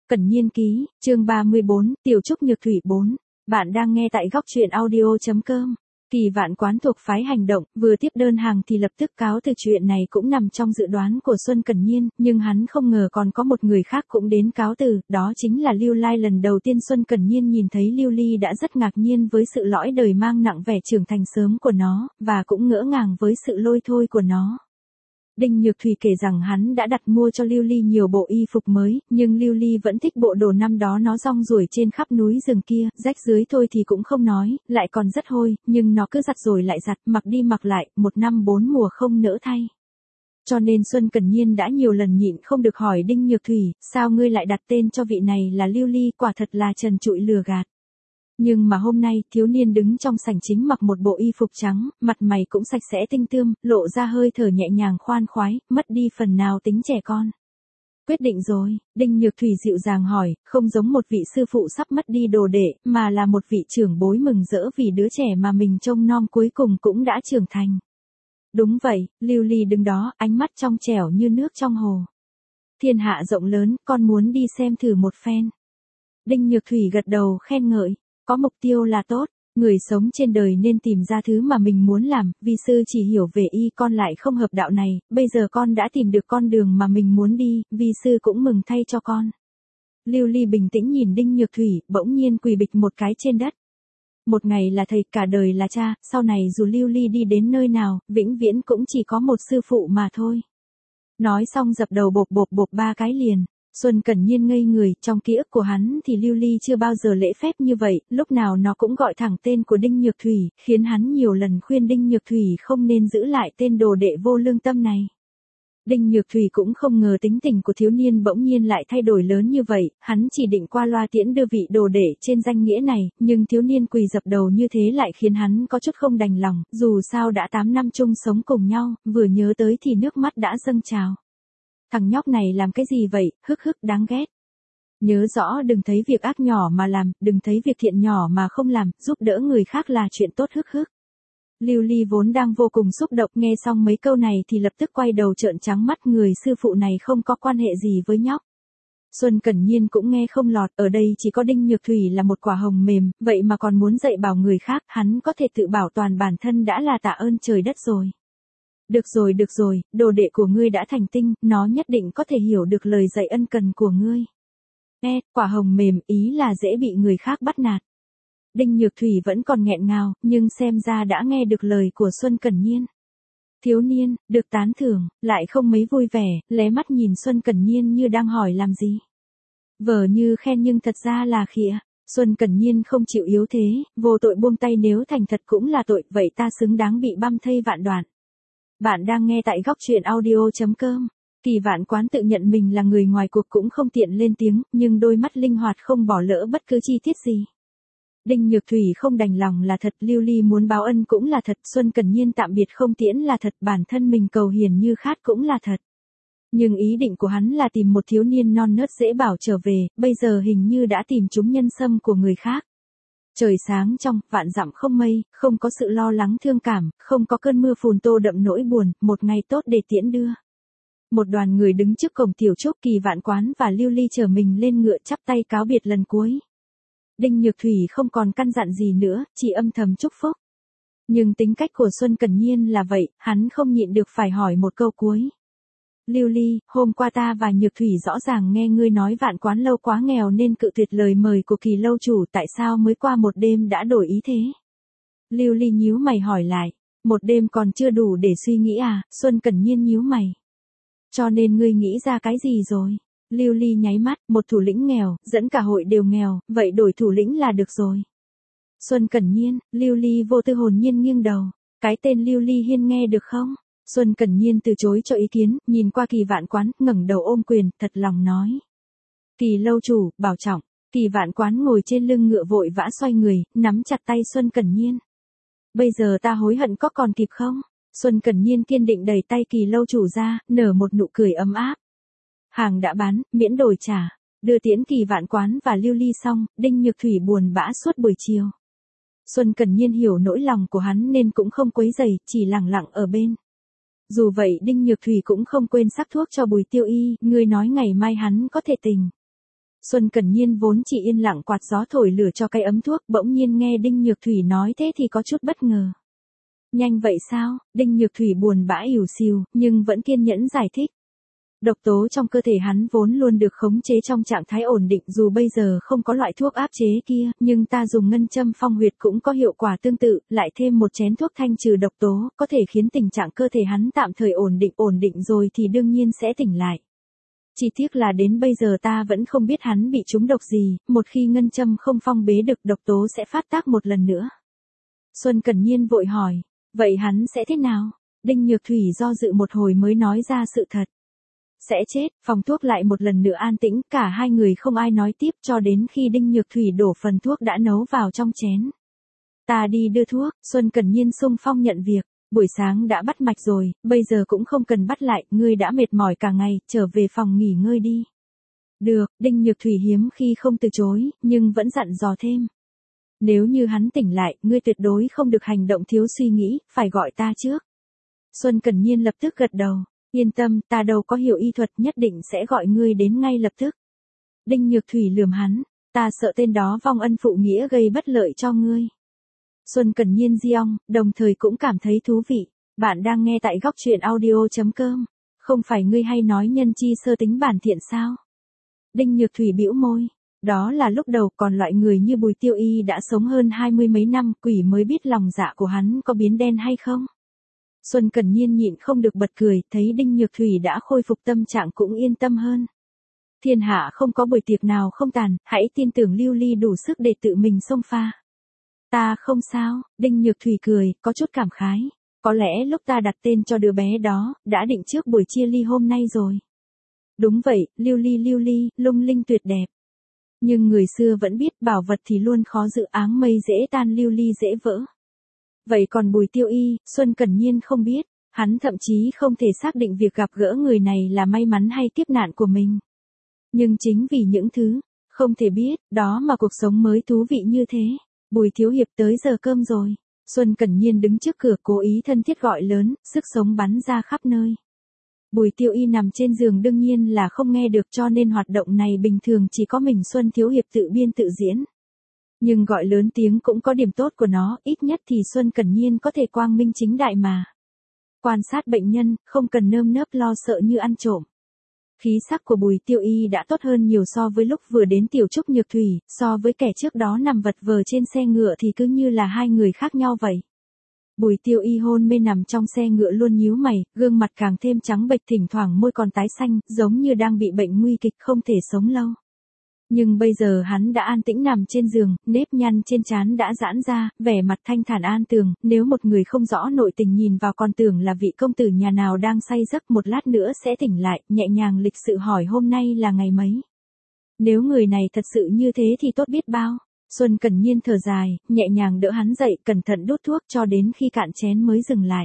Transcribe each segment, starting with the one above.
Cẩn Nhiên ký, chương 34, Tiểu Trúc Nhược Thủy 4. Bạn đang nghe tại góc truyện audio.com. Kỳ Vạn Quán thuộc phái hành động, vừa tiếp đơn hàng thì lập tức cáo từ. Chuyện này cũng nằm trong dự đoán của Xuân Cẩn Nhiên, nhưng hắn không ngờ còn có một người khác cũng đến cáo từ, đó chính là Lưu Lai. Lần đầu tiên Xuân Cẩn Nhiên nhìn thấy Lưu Ly đã rất ngạc nhiên với sự lõi đời mang nặng vẻ trưởng thành sớm của nó, và cũng ngỡ ngàng với sự lôi thôi của nó. Đinh Nhược Thủy kể rằng hắn đã đặt mua cho Lưu Ly nhiều bộ y phục mới, nhưng Lưu Ly vẫn thích bộ đồ năm đó nó rong ruổi trên khắp núi rừng kia, rách dưới thôi thì cũng không nói, lại còn rất hôi, nhưng nó cứ giặt rồi lại giặt, mặc đi mặc lại, 1 năm 4 mùa không nỡ thay. Cho nên Xuân Cẩn Nhiên đã nhiều lần nhịn không được hỏi Đinh Nhược Thủy, sao ngươi lại đặt tên cho vị này là Lưu Ly, quả thật là trần trụi lừa gạt. Nhưng mà hôm nay, thiếu niên đứng trong sảnh chính mặc một bộ y phục trắng, mặt mày cũng sạch sẽ tinh tươm, lộ ra hơi thở nhẹ nhàng khoan khoái, mất đi phần nào tính trẻ con. Quyết định rồi, Đinh Nhược Thủy dịu dàng hỏi, không giống một vị sư phụ sắp mất đi đồ đệ, mà là một vị trưởng bối mừng rỡ vì đứa trẻ mà mình trông nom cuối cùng cũng đã trưởng thành. Đúng vậy, Lưu Ly đứng đó, ánh mắt trong trẻo như nước trong hồ. Thiên hạ rộng lớn, con muốn đi xem thử một phen. Đinh Nhược Thủy gật đầu khen ngợi. Có mục tiêu là tốt, người sống trên đời nên tìm ra thứ mà mình muốn làm, vi sư chỉ hiểu về y, con lại không hợp đạo này, bây giờ con đã tìm được con đường mà mình muốn đi, vi sư cũng mừng thay cho con. Lưu Ly bình tĩnh nhìn Đinh Nhược Thủy, bỗng nhiên quỳ bịch một cái trên đất. Một ngày là thầy, cả đời là cha, sau này dù Lưu Ly đi đến nơi nào, vĩnh viễn cũng chỉ có một sư phụ mà thôi. Nói xong dập đầu bộp bộp 3 cái liền. Xuân Cẩn Nhiên ngây người, trong ký ức của hắn thì Lưu Ly chưa bao giờ lễ phép như vậy, lúc nào nó cũng gọi thẳng tên của Đinh Nhược Thủy, khiến hắn nhiều lần khuyên Đinh Nhược Thủy không nên giữ lại tên đồ đệ vô lương tâm này. Đinh Nhược Thủy cũng không ngờ tính tình của thiếu niên bỗng nhiên lại thay đổi lớn như vậy, hắn chỉ định qua loa tiễn đưa vị đồ đệ trên danh nghĩa này, nhưng thiếu niên quỳ dập đầu như thế lại khiến hắn có chút không đành lòng, dù sao đã 8 năm chung sống cùng nhau, vừa nhớ tới thì nước mắt đã dâng trào. Thằng nhóc này làm cái gì vậy, hức hức đáng ghét. Nhớ rõ đừng thấy việc ác nhỏ mà làm, đừng thấy việc thiện nhỏ mà không làm, giúp đỡ người khác là chuyện tốt hức hức. Lưu Ly vốn đang vô cùng xúc động, nghe xong mấy câu này thì lập tức quay đầu trợn trắng mắt, người sư phụ này không có quan hệ gì với nhóc. Xuân Cẩn Nhiên cũng nghe không lọt, ở đây chỉ có Đinh Nhược Thủy là một quả hồng mềm, vậy mà còn muốn dạy bảo người khác, hắn có thể tự bảo toàn bản thân đã là tạ ơn trời đất rồi. Được rồi, đồ đệ của ngươi đã thành tinh, nó nhất định có thể hiểu được lời dạy ân cần của ngươi. Quả hồng mềm, ý là dễ bị người khác bắt nạt. Đinh Nhược Thủy vẫn còn nghẹn ngào, nhưng xem ra đã nghe được lời của Xuân Cẩn Nhiên. Thiếu niên, được tán thưởng, lại không mấy vui vẻ, lé mắt nhìn Xuân Cẩn Nhiên như đang hỏi làm gì. Vờ như khen nhưng thật ra là khịa. Xuân Cẩn Nhiên không chịu yếu thế, vô tội buông tay, nếu thành thật cũng là tội, vậy ta xứng đáng bị băm thây vạn đoạn. Bạn đang nghe tại góc truyện audio.com. Kỳ Vạn Quán tự nhận mình là người ngoài cuộc cũng không tiện lên tiếng, nhưng đôi mắt linh hoạt không bỏ lỡ bất cứ chi tiết gì. Đinh Nhược Thủy không đành lòng là thật, Lưu Ly muốn báo ân cũng là thật, Xuân Cẩn Nhiên tạm biệt không tiễn là thật, bản thân mình cầu hiền như khát cũng là thật. Nhưng ý định của hắn là tìm một thiếu niên non nớt dễ bảo trở về, bây giờ hình như đã tìm trúng nhân sâm của người khác. Trời sáng trong, vạn dặm không mây, không có sự lo lắng thương cảm, không có cơn mưa phùn tô đậm nỗi buồn, một ngày tốt để tiễn đưa. Một đoàn người đứng trước cổng Tiểu Trúc, Kỳ Vạn Quán và Lưu Ly chở mình lên ngựa chắp tay cáo biệt lần cuối. Đinh Nhược Thủy không còn căn dặn gì nữa, chỉ âm thầm chúc phúc. Nhưng tính cách của Xuân Cẩn Nhiên là vậy, hắn không nhịn được phải hỏi một câu cuối. Lưu Ly, hôm qua ta và Nhược Thủy rõ ràng nghe ngươi nói Vạn Quán lâu quá nghèo nên cự tuyệt lời mời của Kỳ lâu chủ, tại sao mới qua một đêm đã đổi ý thế? Lưu Ly nhíu mày hỏi lại, một đêm còn chưa đủ để suy nghĩ à? Xuân Cẩn Nhiên nhíu mày. Cho nên ngươi nghĩ ra cái gì rồi? Lưu Ly nháy mắt, một thủ lĩnh nghèo, dẫn cả hội đều nghèo, vậy đổi thủ lĩnh là được rồi. Xuân Cẩn Nhiên, Lưu Ly vô tư hồn nhiên nghiêng đầu, cái tên Lưu Ly Hiên nghe được không? Xuân Cẩn Nhiên từ chối cho ý kiến, nhìn qua Kỳ Vạn Quán, ngẩng đầu ôm quyền, thật lòng nói. Kỳ lâu chủ, bảo trọng. Kỳ Vạn Quán ngồi trên lưng ngựa vội vã xoay người, nắm chặt tay Xuân Cẩn Nhiên. Bây giờ ta hối hận có còn kịp không? Xuân Cẩn Nhiên kiên định đẩy tay Kỳ lâu chủ ra, nở một nụ cười ấm áp. Hàng đã bán, miễn đổi trả. Đưa tiễn Kỳ Vạn Quán và Lưu Ly xong, Đinh Nhược Thủy buồn bã suốt buổi chiều. Xuân Cẩn Nhiên hiểu nỗi lòng của hắn nên cũng không quấy rầy, chỉ lặng lặng ở bên. Dù vậy Đinh Nhược Thủy cũng không quên sắc thuốc cho Bùi Tiêu Y, ngươi nói ngày mai hắn có thể tỉnh. Xuân Cẩn Nhiên vốn chỉ yên lặng quạt gió thổi lửa cho cái ấm thuốc, bỗng nhiên nghe Đinh Nhược Thủy nói thế thì có chút bất ngờ. Nhanh vậy sao? Đinh Nhược Thủy buồn bã ỉu xìu, nhưng vẫn kiên nhẫn giải thích. Độc tố trong cơ thể hắn vốn luôn được khống chế trong trạng thái ổn định, dù bây giờ không có loại thuốc áp chế kia, nhưng ta dùng ngân châm phong huyệt cũng có hiệu quả tương tự, lại thêm một chén thuốc thanh trừ độc tố, có thể khiến tình trạng cơ thể hắn tạm thời ổn định rồi thì đương nhiên sẽ tỉnh lại. Chỉ tiếc là đến bây giờ ta vẫn không biết hắn bị trúng độc gì, một khi ngân châm không phong bế được độc tố sẽ phát tác một lần nữa. Xuân Cẩn Nhiên vội hỏi, vậy hắn sẽ thế nào? Đinh Nhược Thủy do dự một hồi mới nói ra sự thật. Sẽ chết. Phòng thuốc lại một lần nữa an tĩnh, cả hai người không ai nói tiếp cho đến khi Đinh Nhược Thủy đổ phần thuốc đã nấu vào trong chén. Ta đi đưa thuốc. Xuân Cẩn Nhiên xung phong nhận việc. Buổi sáng đã bắt mạch rồi, bây giờ cũng không cần bắt lại, ngươi đã mệt mỏi cả ngày, trở về phòng nghỉ ngơi đi. Được, Đinh Nhược Thủy hiếm khi không từ chối, nhưng vẫn dặn dò thêm. Nếu như hắn tỉnh lại, ngươi tuyệt đối không được hành động thiếu suy nghĩ, phải gọi ta trước. Xuân Cẩn Nhiên lập tức gật đầu. Yên tâm, ta đâu có hiểu y thuật, nhất định sẽ gọi ngươi đến ngay lập tức. Đinh Nhược Thủy lườm hắn, ta sợ tên đó vong ân phụ nghĩa gây bất lợi cho ngươi. Xuân Cẩn Nhiên giong, đồng thời cũng cảm thấy thú vị. Bạn đang nghe tại góc truyện audio.com. Không phải ngươi hay nói nhân chi sơ tính bản thiện sao? Đinh Nhược Thủy bĩu môi. Đó là lúc đầu, còn loại người như Bùi Tiêu Y đã sống hơn 20 mấy năm, quỷ mới biết lòng dạ của hắn có biến đen hay không. Xuân Cẩn Nhiên nhịn không được bật cười, thấy Đinh Nhược Thủy đã khôi phục tâm trạng cũng yên tâm hơn. Thiên hạ không có buổi tiệc nào không tàn, hãy tin tưởng Lưu Ly đủ sức để tự mình xông pha. Ta không sao. Đinh Nhược Thủy cười, có chút cảm khái. Có lẽ lúc ta đặt tên cho đứa bé đó, đã định trước buổi chia ly hôm nay rồi. Đúng vậy, Lưu Ly, lung linh tuyệt đẹp. Nhưng người xưa vẫn biết bảo vật thì luôn khó giữ, áng mây dễ tan lưu ly dễ vỡ. Vậy còn Bùi Tiêu Y, Xuân Cẩn Nhiên không biết, hắn thậm chí không thể xác định việc gặp gỡ người này là may mắn hay kiếp nạn của mình. Nhưng chính vì những thứ không thể biết, đó mà cuộc sống mới thú vị như thế. Bùi thiếu hiệp tới giờ cơm rồi. Xuân Cẩn Nhiên đứng trước cửa cố ý thân thiết gọi lớn, sức sống bắn ra khắp nơi. Bùi Tiêu Y nằm trên giường đương nhiên là không nghe được, cho nên hoạt động này bình thường chỉ có mình Xuân thiếu hiệp tự biên tự diễn. Nhưng gọi lớn tiếng cũng có điểm tốt của nó, ít nhất thì Xuân Cẩn Nhiên có thể quang minh chính đại mà. Quan sát bệnh nhân, không cần nơm nớp lo sợ như ăn trộm. Khí sắc của Bùi Tiêu Y đã tốt hơn nhiều so với lúc vừa đến Tiểu Trúc Nhược Thủy, so với kẻ trước đó nằm vật vờ trên xe ngựa thì cứ như là hai người khác nhau vậy. Bùi Tiêu Y hôn mê nằm trong xe ngựa luôn nhíu mày, gương mặt càng thêm trắng bệch, thỉnh thoảng môi còn tái xanh, giống như đang bị bệnh nguy kịch không thể sống lâu. Nhưng bây giờ hắn đã an tĩnh nằm trên giường, nếp nhăn trên trán đã giãn ra, vẻ mặt thanh thản an tường, nếu một người không rõ nội tình nhìn vào còn tưởng là vị công tử nhà nào đang say giấc, một lát nữa sẽ tỉnh lại, nhẹ nhàng lịch sự hỏi hôm nay là ngày mấy. Nếu người này thật sự như thế thì tốt biết bao. Xuân Cẩn Nhiên thở dài, nhẹ nhàng đỡ hắn dậy, cẩn thận đút thuốc cho đến khi cạn chén mới dừng lại.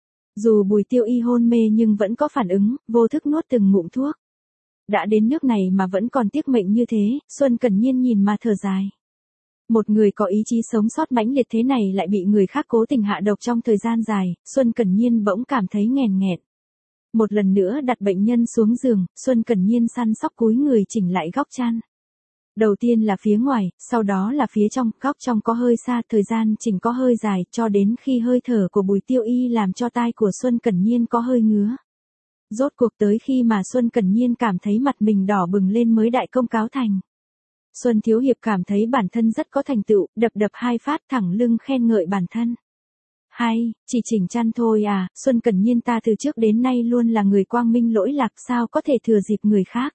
Dù Bùi Tiêu Y hôn mê nhưng vẫn có phản ứng, vô thức nuốt từng ngụm thuốc. Đã đến nước này mà vẫn còn tiếc mệnh như thế, Xuân Cẩn Nhiên nhìn mà thở dài. Một người có ý chí sống sót mãnh liệt thế này lại bị người khác cố tình hạ độc trong thời gian dài, Xuân Cẩn Nhiên bỗng cảm thấy nghèn nghẹn. Một lần nữa đặt bệnh nhân xuống giường, Xuân Cẩn Nhiên săn sóc cúi người chỉnh lại góc chăn. Đầu tiên là phía ngoài, sau đó là phía trong, góc trong có hơi xa, thời gian chỉnh có hơi dài, cho đến khi hơi thở của Bùi Tiêu Y làm cho tai của Xuân Cẩn Nhiên có hơi ngứa. Rốt cuộc tới khi mà Xuân Cẩn Nhiên cảm thấy mặt mình đỏ bừng lên mới đại công cáo thành. Xuân thiếu hiệp cảm thấy bản thân rất có thành tựu, đập hai phát thẳng lưng khen ngợi bản thân. Hay, chỉ chỉnh chăn thôi à, Xuân Cẩn Nhiên ta từ trước đến nay luôn là người quang minh lỗi lạc, sao có thể thừa dịp người khác.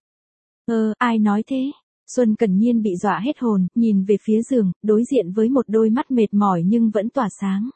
Ai nói thế? Xuân Cẩn Nhiên bị dọa hết hồn, nhìn về phía giường, đối diện với một đôi mắt mệt mỏi nhưng vẫn tỏa sáng.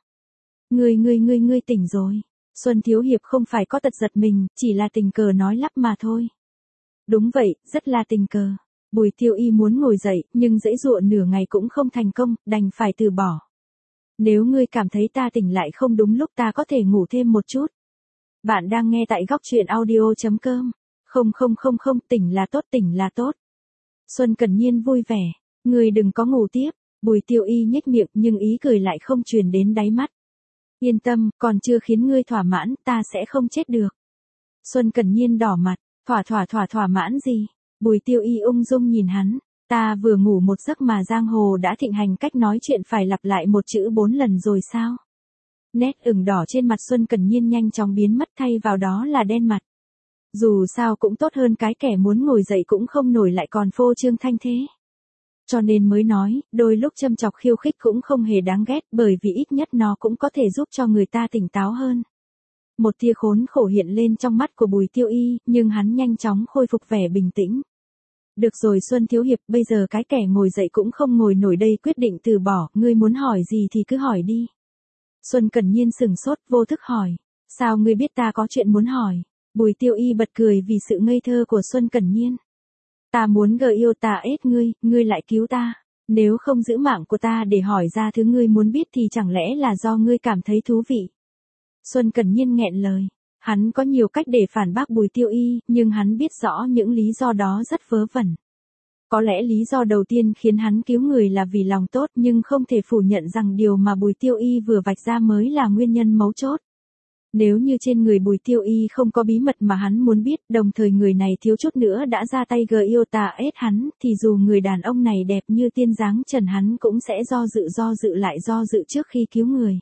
Ngươi tỉnh rồi. Xuân thiếu hiệp không phải có tật giật mình, chỉ là tình cờ nói lắp mà thôi. Đúng vậy, rất là tình cờ. Bùi Tiêu Y muốn ngồi dậy, nhưng giãy giụa nửa ngày cũng không thành công, đành phải từ bỏ. Nếu ngươi cảm thấy ta tỉnh lại không đúng lúc, ta có thể ngủ thêm một chút. Bạn đang nghe tại góc truyện audio.com. Không, tỉnh là tốt. Xuân Cẩn Nhiên vui vẻ. Ngươi đừng có ngủ tiếp. Bùi Tiêu Y nhếch miệng nhưng ý cười lại không truyền đến đáy mắt. Yên tâm, còn chưa khiến ngươi thỏa mãn, ta sẽ không chết được. Xuân Cẩn Nhiên đỏ mặt, thỏa mãn gì? Bùi Tiêu Y ung dung nhìn hắn, ta vừa ngủ một giấc mà giang hồ đã thịnh hành cách nói chuyện phải lặp lại một chữ 4 lần rồi sao? Nét ửng đỏ trên mặt Xuân Cẩn Nhiên nhanh chóng biến mất thay vào đó là đen mặt. Dù sao cũng tốt hơn cái kẻ muốn ngồi dậy cũng không nổi lại còn phô trương thanh thế. Cho nên mới nói, đôi lúc châm chọc khiêu khích cũng không hề đáng ghét bởi vì ít nhất nó cũng có thể giúp cho người ta tỉnh táo hơn. Một tia khốn khổ hiện lên trong mắt của Bùi Tiêu Y, nhưng hắn nhanh chóng khôi phục vẻ bình tĩnh. Được rồi Xuân Thiếu Hiệp, bây giờ cái kẻ ngồi dậy cũng không ngồi nổi đây quyết định từ bỏ, ngươi muốn hỏi gì thì cứ hỏi đi. Xuân Cẩn Nhiên sừng sốt vô thức hỏi, sao ngươi biết ta có chuyện muốn hỏi? Bùi Tiêu Y bật cười vì sự ngây thơ của Xuân Cẩn Nhiên. Ta muốn gờ yêu ta ết ngươi lại cứu ta. Nếu không giữ mạng của ta để hỏi ra thứ ngươi muốn biết thì chẳng lẽ là do ngươi cảm thấy thú vị. Xuân Cẩn Nhiên nghẹn lời. Hắn có nhiều cách để phản bác Bùi Tiêu Y, nhưng hắn biết rõ những lý do đó rất vớ vẩn. Có lẽ lý do đầu tiên khiến hắn cứu người là vì lòng tốt nhưng không thể phủ nhận rằng điều mà Bùi Tiêu Y vừa vạch ra mới là nguyên nhân mấu chốt. Nếu như trên người Bùi Tiêu Y không có bí mật mà hắn muốn biết, đồng thời người này thiếu chút nữa đã ra tay gờ yêu tà ết hắn, thì dù người đàn ông này đẹp như tiên dáng trần hắn cũng sẽ do dự lại do dự trước khi cứu người.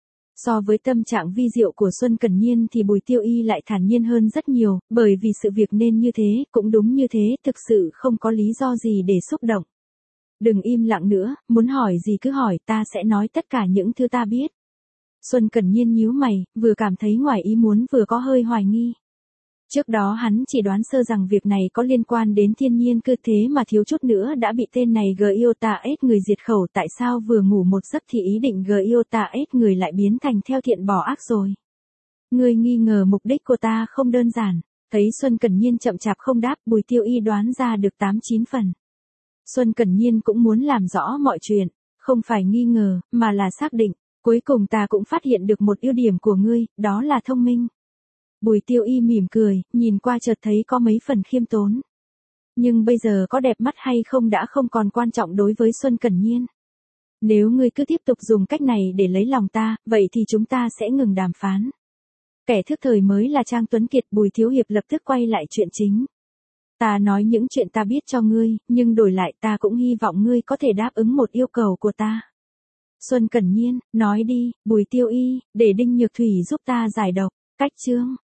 So với tâm trạng vi diệu của Xuân Cẩn Nhiên thì Bùi Tiêu Y lại thản nhiên hơn rất nhiều, bởi vì sự việc nên như thế, cũng đúng như thế, thực sự không có lý do gì để xúc động. Đừng im lặng nữa, muốn hỏi gì cứ hỏi, ta sẽ nói tất cả những thứ ta biết. Xuân Cẩn Nhiên nhíu mày, vừa cảm thấy ngoài ý muốn vừa có hơi hoài nghi. Trước đó hắn chỉ đoán sơ rằng việc này có liên quan đến thiên nhiên cơ thế mà thiếu chút nữa đã bị tên này gờ yêu tà ết người diệt khẩu, tại sao vừa ngủ một giấc thì ý định gờ yêu tà ết người lại biến thành theo thiện bỏ ác rồi. Ngươi nghi ngờ mục đích của ta không đơn giản, thấy Xuân Cẩn Nhiên chậm chạp không đáp, Bùi Tiêu Y đoán ra được 8-9 phần. Xuân Cẩn Nhiên cũng muốn làm rõ mọi chuyện, không phải nghi ngờ, mà là xác định, cuối cùng ta cũng phát hiện được một ưu điểm của ngươi, đó là thông minh. Bùi Tiêu Y mỉm cười, nhìn qua chợt thấy có mấy phần khiêm tốn. Nhưng bây giờ có đẹp mắt hay không đã không còn quan trọng đối với Xuân Cẩn Nhiên. Nếu ngươi cứ tiếp tục dùng cách này để lấy lòng ta, vậy thì chúng ta sẽ ngừng đàm phán. Kẻ thức thời mới là Trang Tuấn Kiệt. Bùi Thiếu Hiệp lập tức quay lại chuyện chính. Ta nói những chuyện ta biết cho ngươi, nhưng đổi lại ta cũng hy vọng ngươi có thể đáp ứng một yêu cầu của ta. Xuân Cẩn Nhiên, nói đi, Bùi Tiêu Y, để Đinh Nhược Thủy giúp ta giải độc. Cách chương